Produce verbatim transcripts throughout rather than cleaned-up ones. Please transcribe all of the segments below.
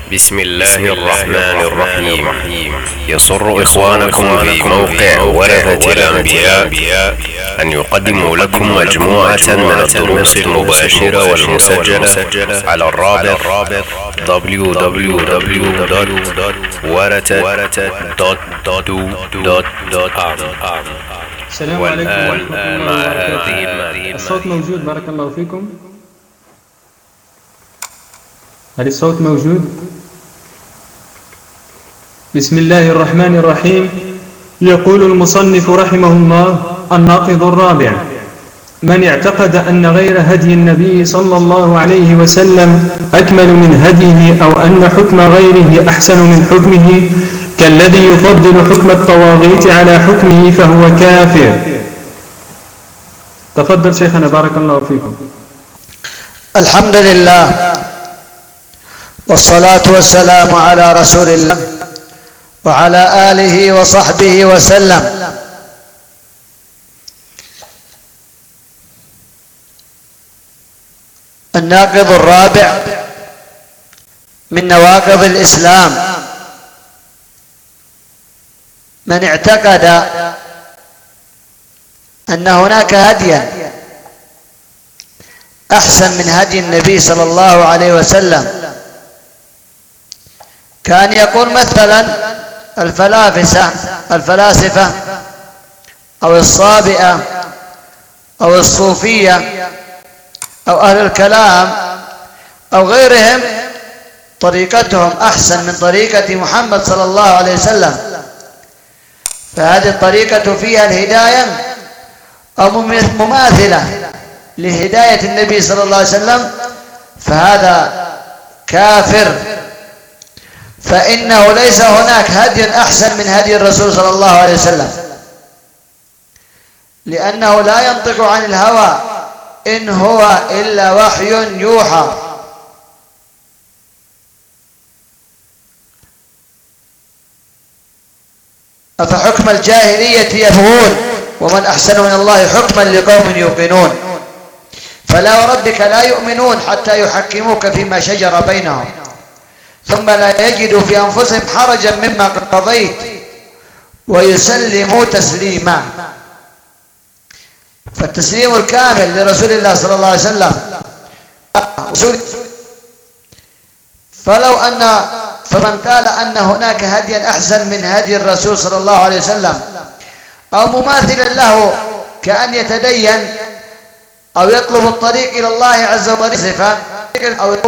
بسم الله الرحمن الرحيم. يسر إخوانكم في موقع ورثة الأنبياء أن يقدموا لكم مجموعة من الدروس المباشرة والمسجلة على الرابط دبليو دبليو دبليو دوت ورثة دوت أورg. السلام عليكم ورحمة الله وبركاته. الصوت موجود؟ بارك الله فيكم. هل الصوت موجود؟ بسم الله الرحمن الرحيم. يقول المصنف رحمه الله: الناقض الرابع: من اعتقد أن غير هدي النبي صلى الله عليه وسلم أكمل من هديه، أو أن حكم غيره أحسن من حكمه، كالذي يفضل حكم الطواغيت على حكمه، فهو كافر. تفضل شيخنا بارك الله فيكم. الحمد لله والصلاة والسلام على رسول الله وعلى آله وصحبه وسلم. الناقض الرابع من نواقض الإسلام: من اعتقد أن هناك هديا أحسن من هدي النبي صلى الله عليه وسلم، كان يقول مثلا الفلاسفة الفلاسفة أو الصابئة أو الصوفية أو أهل الكلام أو غيرهم طريقتهم أحسن من طريقة محمد صلى الله عليه وسلم، فهذه الطريقة فيها الهداية أو مماثلة لهداية النبي صلى الله عليه وسلم، فهذا كافر، فإنه ليس هناك هدي أحسن من هدي الرسول صلى الله عليه وسلم، لأنه لا ينطق عن الهوى، إن هو إلا وحي يوحى. أفحكم الجاهلية يبغون ومن أحسن من الله حكما لقوم يوقنون. فلا وربك لا يؤمنون حتى يحكموك فيما شجر بينهم ثم لا يجدوا في أنفسهم حرجا مما قضيت ويسلموا تسليما. فالتسليم الكامل لرسول الله صلى الله عليه وسلم. فلو أن فمن قال أن هناك هديا أحسن من هدي الرسول صلى الله عليه وسلم أو مماثلا له، كأن يتدين أو يطلب الطريق إلى الله عز وجل أو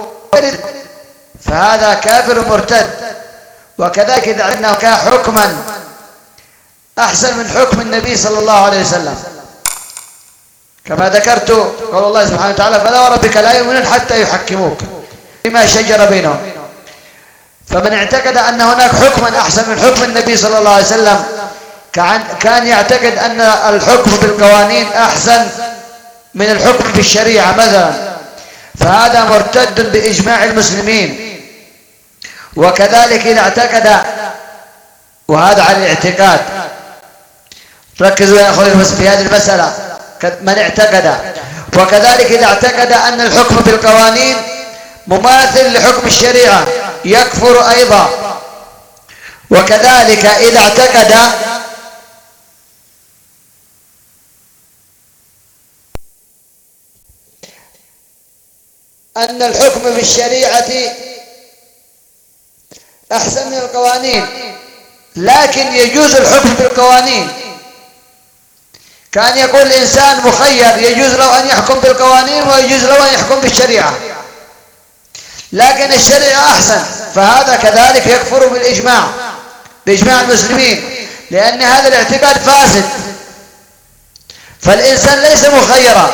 فهذا كافر مرتد. وكذلك إذا عندنا حكما أحسن من حكم النبي صلى الله عليه وسلم، كما ذكرت قول الله سبحانه وتعالى: فلا وربك لا يؤمنون حتى يحكموك فيما شجر بينهم. فمن اعتقد أن هناك حكما أحسن من حكم النبي صلى الله عليه وسلم، كان يعتقد أن الحكم بالقوانين أحسن من الحكم بالشريعة مثلا، فهذا مرتد بإجماع المسلمين. وكذلك إذا اعتقد، وهذا على الاعتقاد، ركزوا يا أخوي بس في هذه المسألة، من اعتقد. وكذلك إذا اعتقد أن الحكم بالقوانين مماثل لحكم الشريعة يكفر أيضا. وكذلك إذا اعتقد أن الحكم بالشريعة أحسن من القوانين لكن يجوز الحكم بالقوانين، كان يقول الإنسان مخير، يجوز له أن يحكم بالقوانين ويجوز له أن يحكم بالشريعة، لكن الشريعة أحسن، فهذا كذلك يكفر بالإجماع بإجماع المسلمين، لأن هذا الاعتقاد فاسد. فالإنسان ليس مخيرا،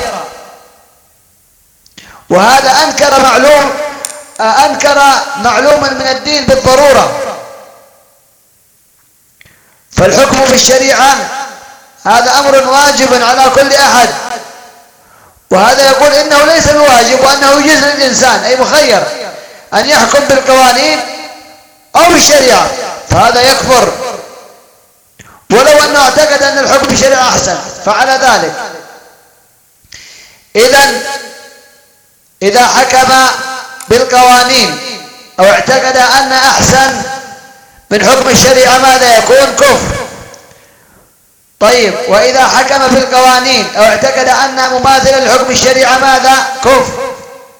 وهذا أنكر معلوم أنكر معلوما من الدين بالضرورة. فالحكم بالشريعة هذا أمر واجب على كل أحد، وهذا يقول إنه ليس بواجب، وأنه يجوز للإنسان أي مخير أن يحكم بالقوانين أو بالشريعة، فهذا يكفر ولو أنه اعتقد أن الحكم بالشريعة أحسن. فعلى ذلك إذن إذا حكم بالقوانين أو اعتقد أن أحسن من حكم الشريعة ماذا يكون؟ كفر. طيب وإذا حكم في القوانين أو اعتقد أنها مماثلة لحكم الشريعة ماذا؟ كفر.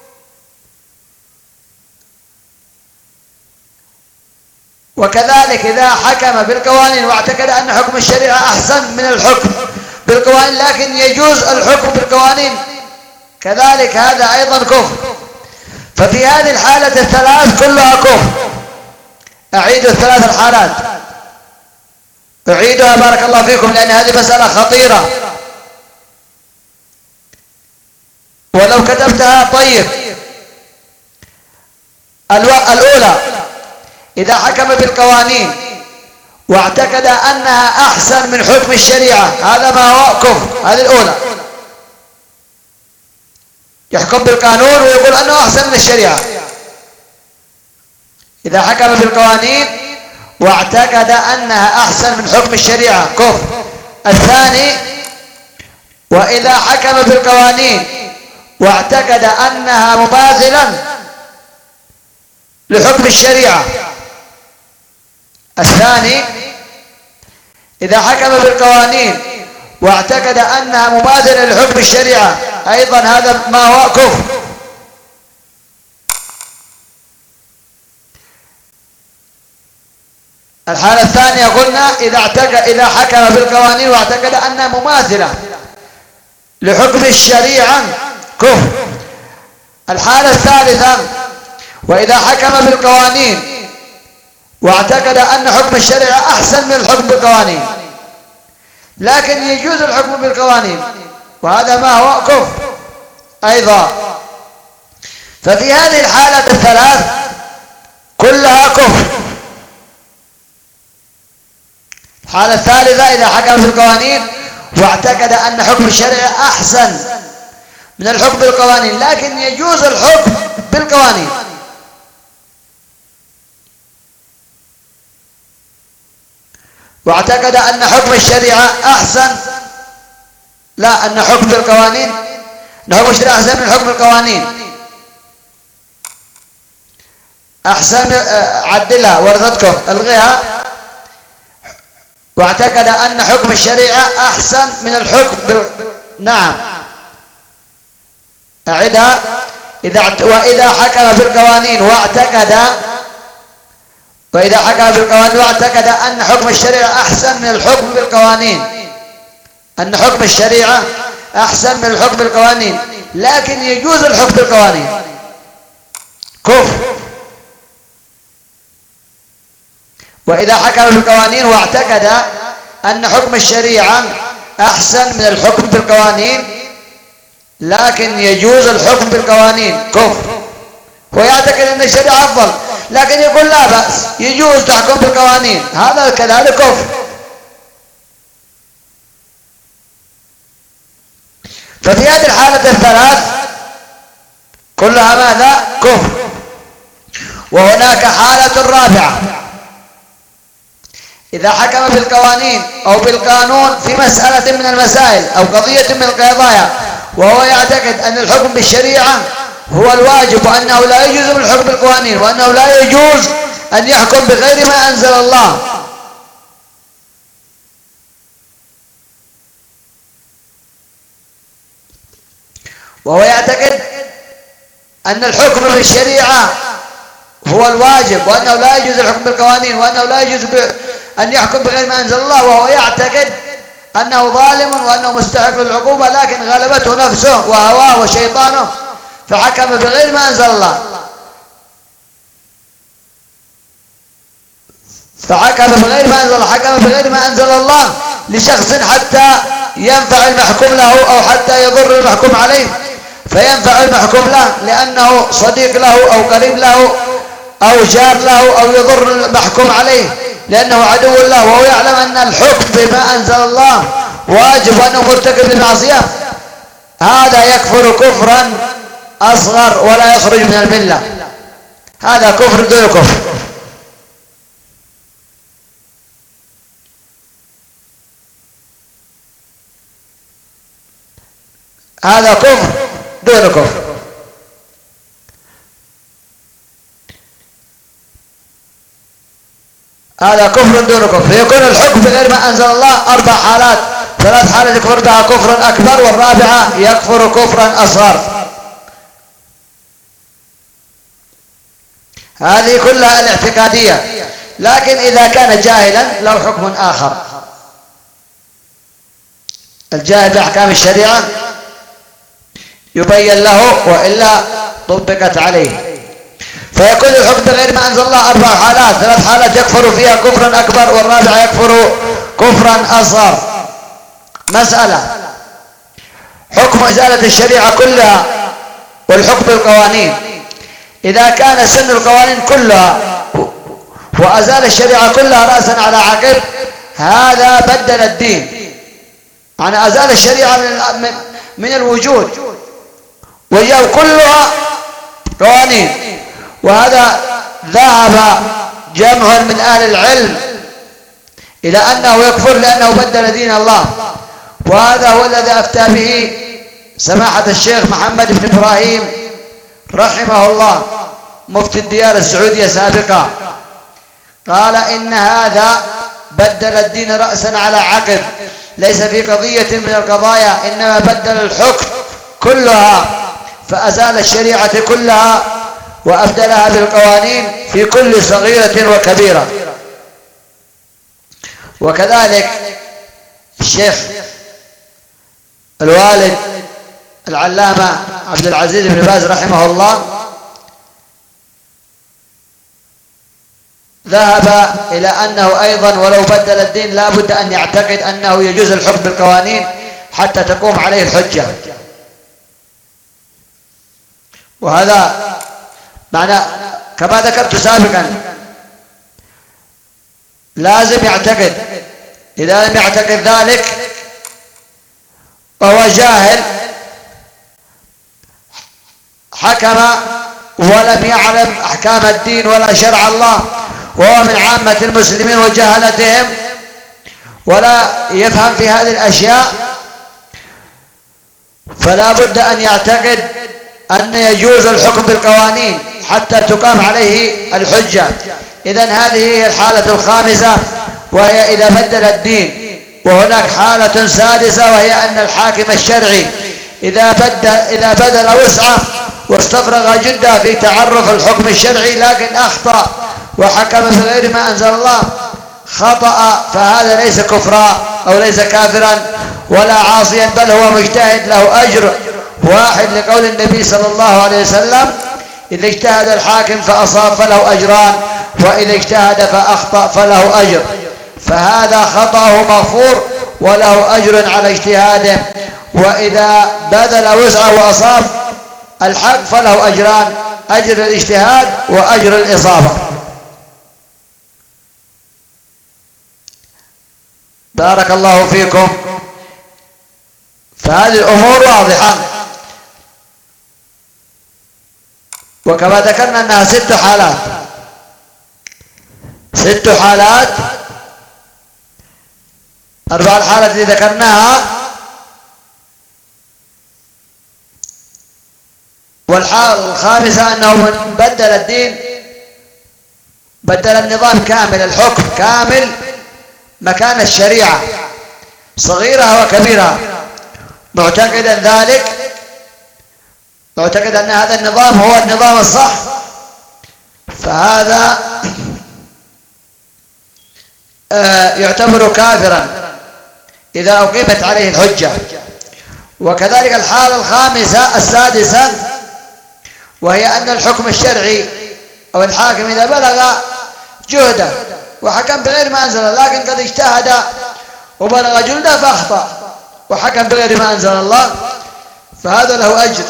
وكذلك إذا حكم بالقوانين واعتقد أن حكم الشريعة أحسن من الحكم بالقوانين لكن يجوز الحكم بالقوانين كذلك هذا أيضا كفر. ففي هذه الحالة الثلاث كلها كفر. أعيد الثلاث الحالات، أعيدها بارك الله فيكم لأن هذه مسألة خطيرة ولو كتبتها. طيب الأولى إذا حكم بالقوانين واعتقد أنها أحسن من حكم الشريعة هذا ما هو كفر. هذه الأولى، يحكم بالقانون ويقول أنه أحسن من الشريعة. إذا حكم بالقوانين واعتقد أنها أحسن من حكم الشريعة كفر. الثاني وإذا حكم بالقوانين واعتقد أنها مماثلا لحكم الشريعة. الثاني إذا حكم بالقوانين واعتقد أنها مماثلة لحكم الشريعة أيضا هذا ما هو كفر. الحالة الثانية قلنا إذا اعتقد إذا حكم بالقوانين واعتقد أنها مماثلة لحكم الشريعة كفر. الحالة الثالثة وإذا حكم بالقوانين واعتقد أن حكم الشريعة أحسن من الحكم بالقوانين لكن يجوز الحكم بالقوانين وهذا ما هو كفر أيضا. ففي هذه الحالة الثلاث كلها كفر. الحالة الثالثة إذا حكم بالقوانين واعتقد أن حكم الشريعة أحسن من الحكم بالقوانين لكن يجوز الحكم بالقوانين. واعتقد أن حكم الشريعة أحسن لا أن حكم القوانين أن حكم الشريعة أحسن من حكم القوانين أحسن. عدلها وردتكم الغيها. واعتقد أن حكم الشريعة أحسن من الحكم بال... نعم أعدها. إذا وإذا حكم بالقوانين واعتقد وإذا حكم بالقوانين واعتقد أن حكم الشريعة أحسن من الحكم بالقوانين أن حكم الشريعة أحسن من الحكم بالقوانين لكن يجوز الحكم بالقوانين كفر. وإذا حكم بالقوانين واعتقد أن حكم الشريعة أحسن من الحكم بالقوانين لكن يجوز الحكم بالقوانين كفر. هو يعتقد أن الشريعة أفضل لكن يقول لا بأس يجوز تحكم بالقوانين هذا كذلك كفر. ففي هذه الحالة الثلاث كلها ماذا؟ كفر. وهناك حالة رابعة إذا حكم بالقوانين أو بالقانون في مسألة من المسائل أو قضية من القضايا وهو يعتقد أن الحكم بالشريعة هو الواجب وأنه لا يجوز من الحكم بالقوانين وأنه لا يجوز أن يحكم بغير ما أنزل الله وهو يعتقد أن الحكم بالشريعة هو الواجب وأنه لا يجوز الحكم بالقوانين وأنه لا يجوز أن يحكم بغير ما أنزل الله وهو يعتقد أنه ظالم وأنه مستحق للعقوبة لكن غلبته نفسه وهواه وشيطانه فحكم بغير ما أنزل الله فحكم بغير ما أنزل الله حكم بغير ما أنزل الله لشخص حتى ينفع المحكوم له أو حتى يضر المحكوم عليه فينفع المحكوم له لأنه صديق له أو قريب له أو جار له أو يضر المحكوم عليه لأنه عدو له وهو يعلم أن الحكم بما أنزل الله واجب وأنه مرتكب للمعصية هذا يكفر كفرا أصغر ولا يخرج من الملة هذا كفر دون كفر. هذا كفر دون كفر. هذا كفر دون كفر. فيكون الحكم بغير ما أنزل الله أربع حالات، ثلاث حالات يكفر بها كفر أكبر، والرابعة يكفر كفرا أصغر. هذه كلها الاعتقادية. لكن إذا كان جاهلا له حكم آخر. الجاهل بأحكام الشريعة يبين له، وإلا طبقت عليه. فيكون الحكم بغير ما أنزل الله أربع حالات، ثلاث حالات يكفر فيها كفرا أكبر، والرابعة يكفر كفرا أصغر. مسألة: حكم إزالة الشريعة كلها والحكم بالقوانين. إذا كان سن القوانين كلها وأزال الشريعة كلها رأسا على عقب، هذا بدل الدين، يعني أزال الشريعة من من الوجود وجاء كلها قوانين. وهذا ذهب جمع من أهل العلم إلى أنه يكفر لأنه بدل دين الله. وهذا هو الذي أفتى به سماحة الشيخ محمد بن إبراهيم رحمه الله مفتي الديار السعودية سابقا. قال إن هذا بدل الدين رأسا على عقب، ليس في قضية من القضايا، إنما بدل الحكم كلها، فأزال الشريعة كلها وأبدلها بالقوانين في كل صغيرة وكبيرة. وكذلك الشيخ الوالد العلامة عبد العزيز بن باز رحمه الله ذهب إلى أنه أيضا ولو بدل الدين لا بد أن يعتقد أنه يجوز الحكم بالقوانين حتى تقوم عليه الحجة. وهذا معنى كما ذكرت سابقا لازم يعتقد. إذا لم يعتقد ذلك وهو جاهل حكم ولم يعلم أحكام الدين ولا شرع الله، وهو من عامة المسلمين وجهلتهم ولا يفهم في هذه الأشياء، فلا بد أن يعتقد أن يجوز الحكم بالقوانين حتى تقام عليه الحجة. إذن هذه هي الحالة الخامسة، وهي إذا بدل الدين. وهناك حالة سادسة، وهي أن الحاكم الشرعي إذا بدل, إذا بدل وسعه واستفرغ جدا في تعرف الحكم الشرعي لكن أخطأ وحكم بغير ما أنزل الله خطأ، فهذا ليس كفرا أو ليس كافرا ولا عاصيا، بل هو مجتهد له أجر واحد، لقول النبي صلى الله عليه وسلم: إذا اجتهد الحاكم فأصاب فله أجران، وإذا اجتهد فأخطأ فله أجر. فهذا خطأه مغفور وله أجر على اجتهاده، وإذا بذل وسعه وأصاب الحق فله أجران: أجر الاجتهاد وأجر الإصابة. بارك الله فيكم. فهذه الأمور واضحة، وكما ذكرنا أنها ست حالات ست حالات أربع الحالات التي ذكرناها، والحالة الخامسة أنه من بدل الدين بدل النظام كامل، الحكم كامل مكان الشريعة صغيرها وكبيرها، معتقدا ذلك، معتقد أن هذا النظام هو النظام الصح، فهذا يعتبر كافرا إذا أقيمت عليه الحجة. وكذلك الحالة الخامسة السادسة، وهي أن الحكم الشرعي أو الحاكم إذا بلغ جهده وحكم بغير ما أنزل، لكن قد اجتهد وبلغ جلده فأخطأ وحكم بغير ما أنزل الله، فهذا له أجر.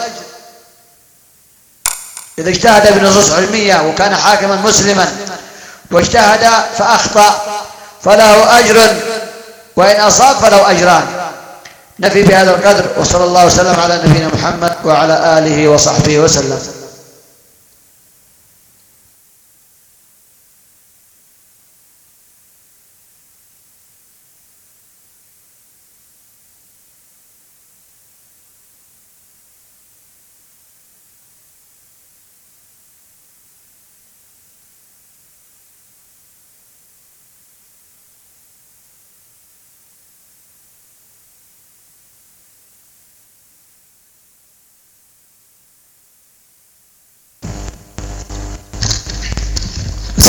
إذا اجتهد بنصوص علمية وكان حاكما مسلما واجتهد فأخطأ فله أجر، وإن أصاب فله أجران. نفي بهذا القدر، وصلى الله وسلم على نبينا محمد وعلى آله وصحبه وسلم.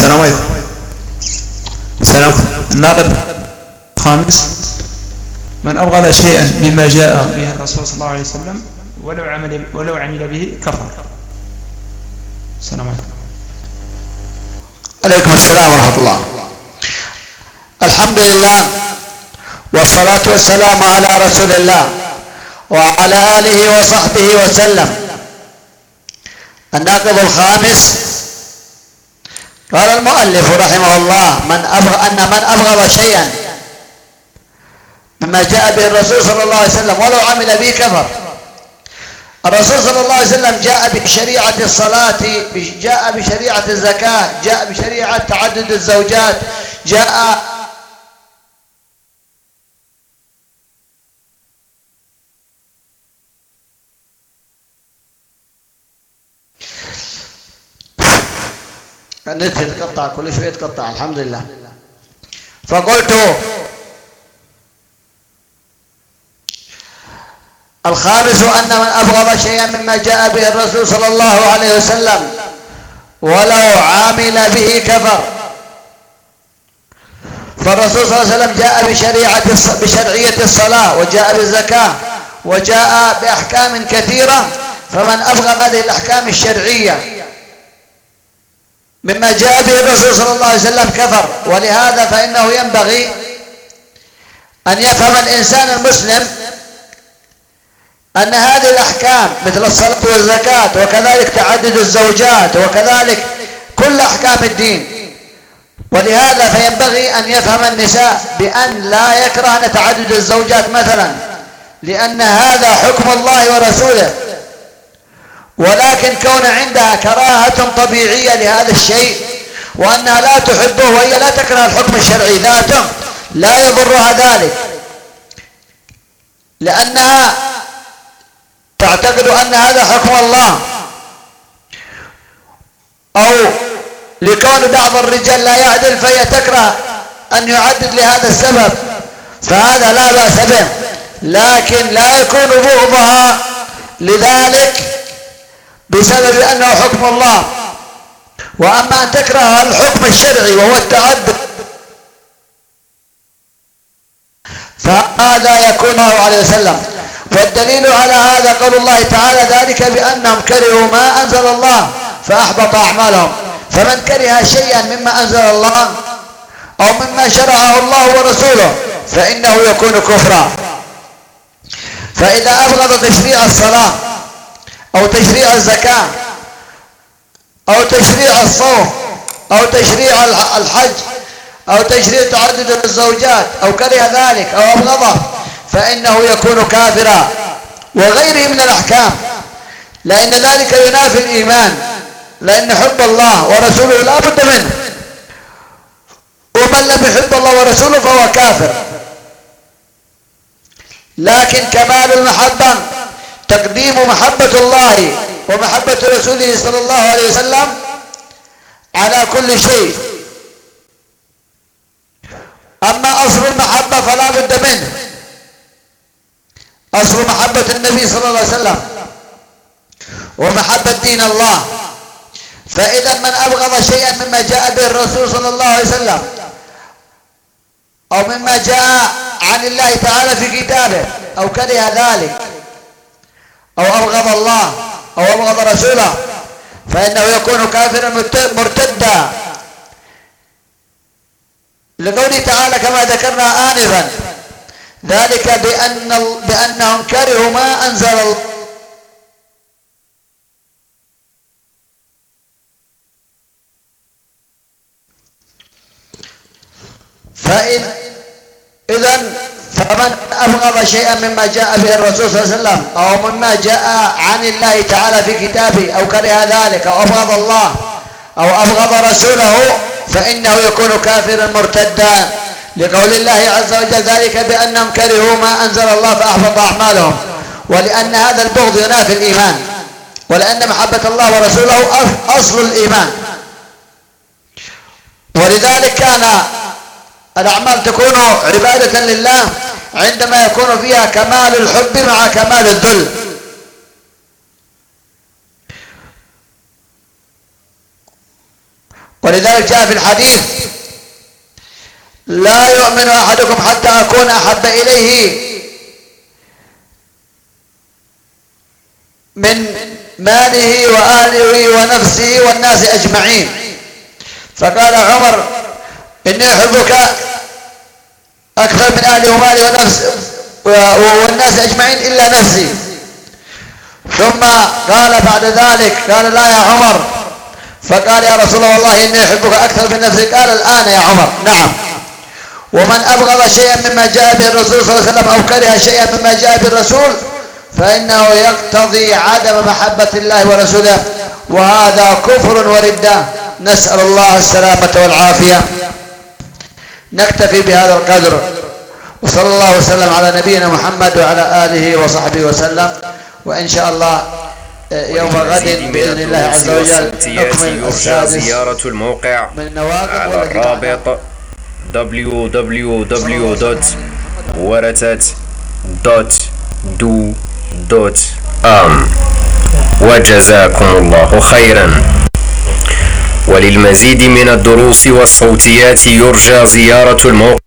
السلام عليكم. السلام. الناقض الخامس: من أبغض شيئا مما جاء به الرسول صلى الله عليه وسلم ولو عمل ولو عمل به كفر. السلام عليكم. عليكم السلام ورحمة الله. الحمد لله والصلاة والسلام على رسول الله وعلى آله وصحبه وسلم. الناقض الخامس: قال المؤلف رحمه الله من أبغ... أن من أبغض شيئا مما جاء به الرسول صلى الله عليه وسلم ولو عمل به كفر. الرسول صلى الله عليه وسلم جاء بشريعة الصلاة، جاء بشريعة الزكاة، جاء بشريعة تعدد الزوجات، جاء النت يتقطع كل شوية يتقطع. الحمد لله. فقلت الخامس أن من أبغض شيئا مما جاء به الرسول صلى الله عليه وسلم ولو عامل به كفر. فالرسول صلى الله عليه وسلم جاء بشريعة بشرعية الصلاة وجاء بالزكاة وجاء بأحكام كثيرة، فمن أبغض هذه الأحكام الشرعية مما جاء به الرسول صلى الله عليه وسلم كفر. ولهذا فإنه ينبغي أن يفهم الإنسان المسلم أن هذه الأحكام مثل الصلاة والزكاة وكذلك تعدد الزوجات وكذلك كل أحكام الدين. ولهذا فينبغي أن يفهم النساء بأن لا يكرهن تعدد الزوجات مثلا، لأن هذا حكم الله ورسوله، ولكن كون عندها كراهة طبيعية لهذا الشيء وأنها لا تحبه وهي لا تكره الحكم الشرعي ذاته لا يضرها ذلك، لأنها تعتقد أن هذا حكم الله، أو لكون بعض الرجال لا يعدل فهي تكره أن يعدد لهذا السبب، فهذا لا بأس به، لكن لا يكون بغضها لذلك بسبب أنه حكم الله. وأما أن تكره الحكم الشرعي وهو التعدد فهذا يكون الله عليه وسلم. والدليل على هذا قول الله تعالى ذلك بأنهم كرهوا ما أنزل الله فأحبط أعمالهم. فمن كره شيئا مما أنزل الله أو مما شرعه الله ورسوله فإنه يكون كفرا. فإذا أبغض تشريع الصلاة أو تشريع الزكاة أو تشريع الصوم أو تشريع الحج أو تشريع تعدد الزوجات أو كره ذلك أو أبغضه فإنه يكون كافرا وغيره من الأحكام، لأن ذلك ينافي الإيمان، لأن حب الله ورسوله لا بد منه، ومن لم يحب الله ورسوله فهو كافر. لكن كمال المحبة تقديم محبة الله ومحبة رسوله صلى الله عليه وسلم على كل شيء. أما أصل المحبة فلا بد منه، أصل محبة النبي صلى الله عليه وسلم ومحبة دين الله. فإذا من أبغض شيئا مما جاء به الرسول صلى الله عليه وسلم أو مما جاء عن الله تعالى في كتابه أو كره ذلك أو أبغض الله أو أبغض رسوله فإنه يكون كافرا مرتدا، لقوله تعالى كما ذكرنا آنفا ذلك بأن بأنهم كرهوا ما أنزل الله. فإن إذن فمن أبغض شيئا مما جاء به الرسول صلى الله عليه وسلم أو مما جاء عن الله تعالى في كتابه أو كره ذلك أو أبغض الله أو أبغض رسوله فإنه يكون كافرا مرتدا، لقول الله عز وجل ذلك بأنهم كرهوا ما أنزل الله فأحبط أعمالهم. ولأن هذا البغض ينافي الإيمان، ولأن محبة الله ورسوله أصل الإيمان. ولذلك كان الأعمال تكون عبادة لله عندما يكون فيها كمال الحب مع كمال الذل. ولذلك جاء في الحديث لا يؤمن أحدكم حتى أكون أحب إليه من ماله وأهله ونفسه والناس أجمعين. فقال عمر إني أحبك أكثر من أهلي ومالي ونفسي والناس أجمعين إلا نفسي. ثم قال بعد ذلك قال لا يا عمر، فقال يا رسول الله والله إني أحبك أكثر من نفسي. قال الآن يا عمر نعم. ومن أبغض شيئا مما جاء به الرسول صلى الله عليه وسلم أو كره شيئا مما جاء به الرسول فإنه يقتضي عدم محبة الله ورسوله، وهذا كفر وردة، نسأل الله السلامة والعافية. نكتفي بهذا القدر، وصلى الله وسلم على نبينا محمد وعلى آله وصحبه وسلم. وإن شاء الله يوم غد بإذن الله عز وجل نكمل السادس زيارة الموقع من النواقض على الرابط دبليو دبليو دبليو دوت ورثة دوت دو دوت آم. وجزاكم الله خيرا. وللمزيد من الدروس والصوتيات يرجى زيارة الموقع